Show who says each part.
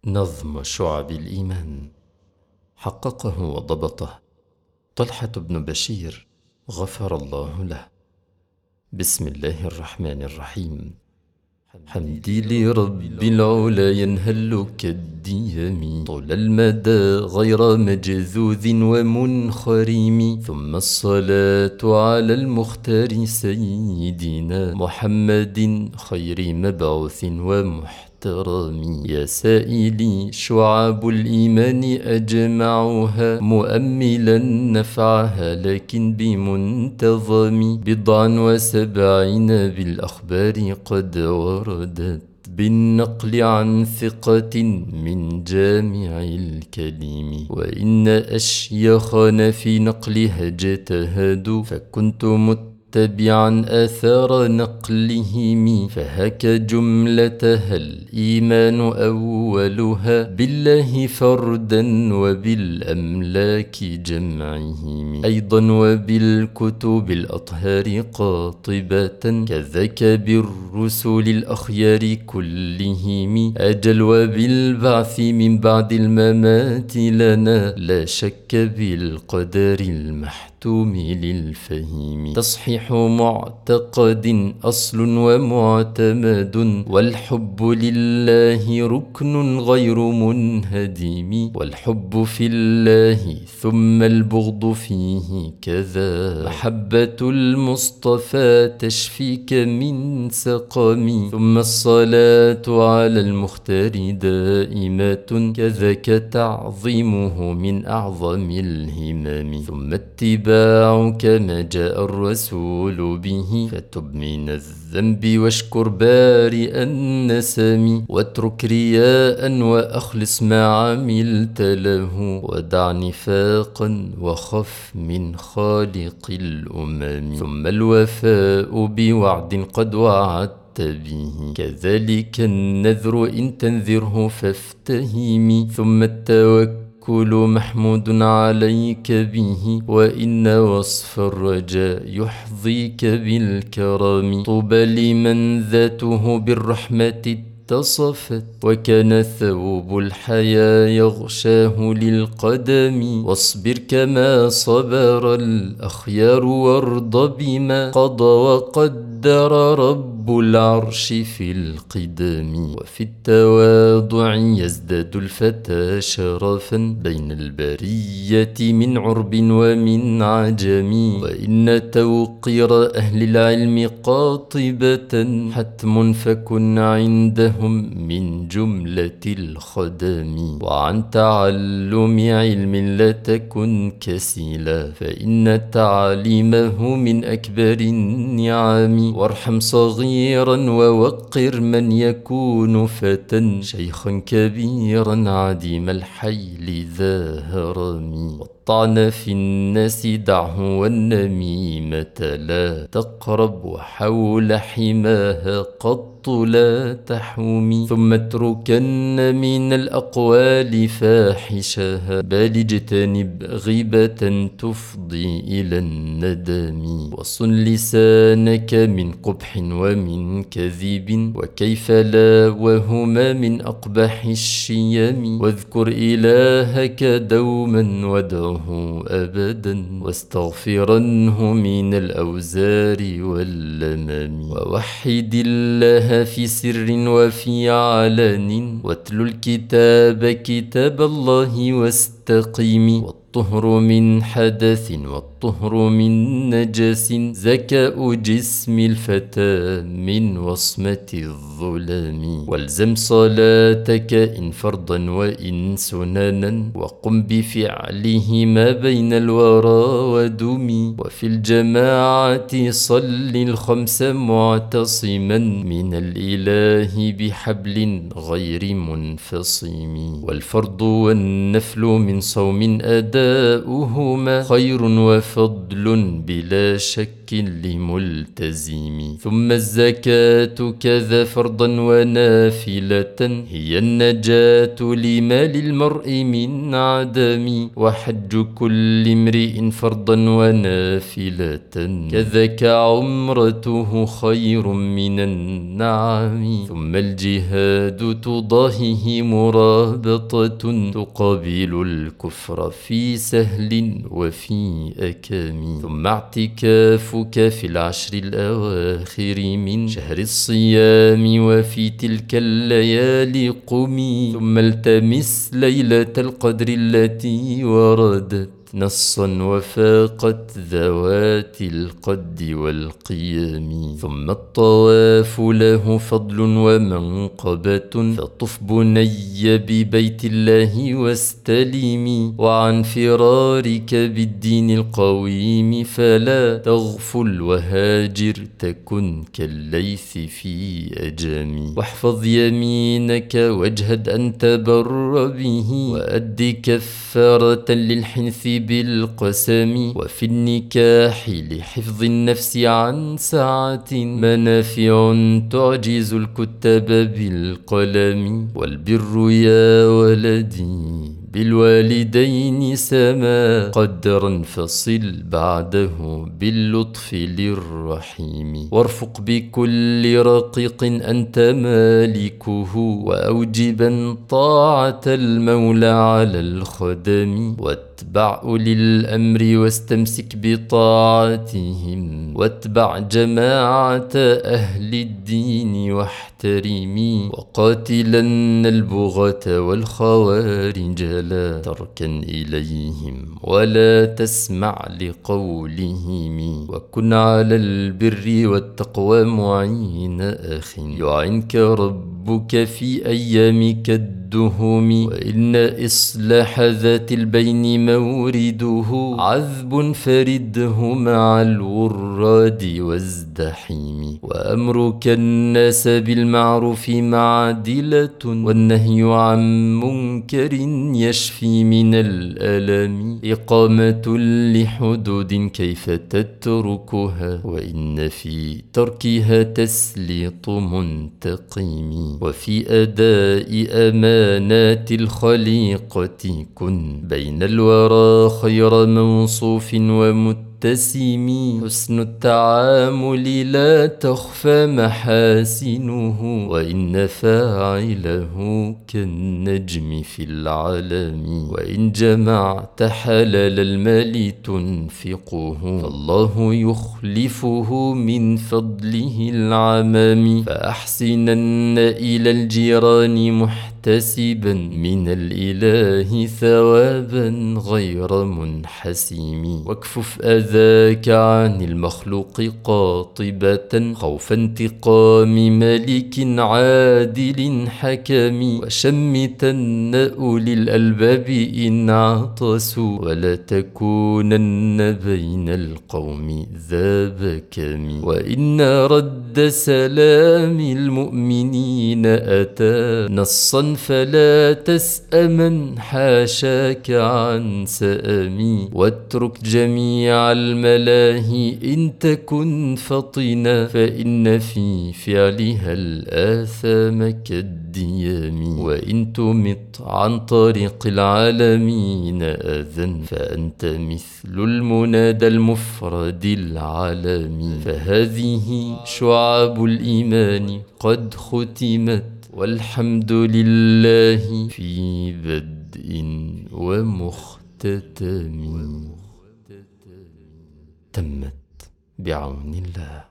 Speaker 1: نظم شعب الإيمان حققه وضبطه طلحة بن بشير غفر الله له. بسم الله الرحمن الرحيم. حمدي لرب العلا ينهل كالديم طول المدى غير مجذوذ ومنخرم، ثم الصلاة على المختار سيدنا محمد خير مبعوث ومحترم. يا سائلي شعاب الإيمان أجمعها مؤملا نفعها لكن بمنتظم، 79 بالأخبار قد وردت بالنقل عن ثقة من جامع الكلم، وإن أشياخنا في نقلها اجتهدوا فكنت متبعا آثار نقلهم، فهك جملتها الإيمان أولها بالله فردا وبالأملاك جمعهم، أيضا وبالكتب الأطهار قاطبة كذاك بالرسل الأخيار كلهم، أجل وبالبعث من بعد الممات لنا لا شك بالقدر المحتوم للفهم، تصحيح معتقد أصل ومعتمد، والحب لله ركن غير منهدم، والحب في الله ثم البغض فيه كذا، محبة المصطفى تشفيك من سقم، ثم الصلاة على المختار دائمات كذاك تعظيمه من أعظم الهمم، ثم اتباعك ما جاء الرسول به، فتب من الذنب واشكر بارئ النسم، واترك رياء وأخلص ما عملت له، ودع نفاقا وخف من خالق الأمم، ثم الوفاء بوعد قد وعدت به، كذلك النذر إن تنذره فافتهم، ثم التوكل محمود عليك به، وإن وصف الرجاء يحظيك بالكرم، طوبى لمن ذاته بالرحمة اتصفت، وكان ثوب الحياة يغشاه للقدم، واصبر كما صبر الأخيار وارض بما قضى وقدر رب العرش في القدم، وفي التواضع يزداد الفتى شرفا بين البرية من عرب ومن عجم، وإن توقير أهل العلم قاطبة حتم فكن عندهم من جملة الخدم، وعن تعلم علم لا تكن كسلا، فإن تعليمه من أكبر النعم، وارحم صغيرا ووقر من يكون فتى شيخا كبيرا عديم الحيل ذا هرم، والطعن في الناس دعه والنميمة لا تقرب، وحول حماها قط لا تحومي، ثم اتركن من الأقوال فاحشها، بل اجتنب غيبة تفضي إلى الندم، وصن لسانك من قبح ومن كذب، وكيف لا وهما من أقبح الشيم، واذكر إلهك دوما وادعه أبدا، واستغفرنه من الأوزار واللمم، ووحد الله في سر وفي علن، واتل الكتاب كتاب الله واستقيم، والطهر من حدث والطهر من نجس، زكاء جسم الفتى من وصمة الظلم، والزم صلاتك إن فرضا وإن سننا، وقم بفعله ما بين الورى ودم، وفي الجماعة صل الخمس معتصما من الإله بحبل غير منفصم، والفرض والنفل من صوم أداؤهما خير وفضل بلا شك شك لملتزم. ثم الزكاة كذا فرضا ونافلة، هي النجاة لمال المرء من عدم، وحج كل امرئ فرضا ونافلة، كذاك عمرته خير من النعم. ثم الجهاد تضاهيه مرابطة، تقابل الكفر في سهل وفي أكام. ثم اعتكافك في العشر الأواخر من شهر الصيام، وفي تلك الليالي قمي. ثم التمس ليلة القدر التي وردت نصا وفاقت ذوات القد والقيام. ثم الطواف له فضل ومنقبة، فطف بني ببيت الله واستلمي. وعن فرارك بالدين القويم فلا تغفل وهاجر، تكن كالليث في أجام. واحفظ يمينك واجهد أن تبر به، وأد كفارة للحنث بالقسم. وفي النكاح لحفظ النفس عن سعة، منافع تعجز الكتاب بالقلم. والبر يا ولدي بالوالدين سما قدرا، فصل بعده باللطف للرحيم. وارفق بكل رقيق أنت مالكه، وأوجبا طاعة المولى على الخدم. واتبع أولي الأمر واستمسك بطاعتهم، واتبع جماعة أهل الدين واحترمي. وقاتلن البغاة والخوارج لا تركن إليهم، ولا تسمع لقولهم. وكن على البر والتقوى معين أخ، يعنك ربك في أيامك الدهم. وإن إصلاح ذات البين مورده، عذب فرده مع الوراد وازدحيم. وأمرك الناس بالمعروف معدلة، والنهي عن منكر يشفي من الألم. إقامة لحدود كيف تتركها، وإن في تركها تسليط منتقم. وفي أداء أمانات الخليقة كن بين الورى خير موصوف ومتسم. حسن التعامل لا تخفى محاسنه، وإن فاعله كالنجم في العالم. وإن جمعت حلال المال تنفقه، فالله يخلفه من فضله العمام. فأحسنن إلى الجيران محتسبا من الإله ثوابا غير منحسم. واكفف أذاك عن المخلوق قاطبة، خوف انتقام ملك عادل حكم. وشمتن أولي الألباب إن عطسوا، ولا تكونن بين القوم ذا بكم. وإن رد سلام المؤمنين أتى نصا، فلا تسأمن حاشاك عن سأمي. واترك جميع الملاهي إن تكن فطنا، فإن في فعلها الآثام كالديام. وإن تمط عن طريق العالمين أذى، فأنت مثل المنادى المفرد العالمي. فهذه شعاب الإيمان قد ختمت، والحمد لله في بدء ومختتم. تمت بعون الله.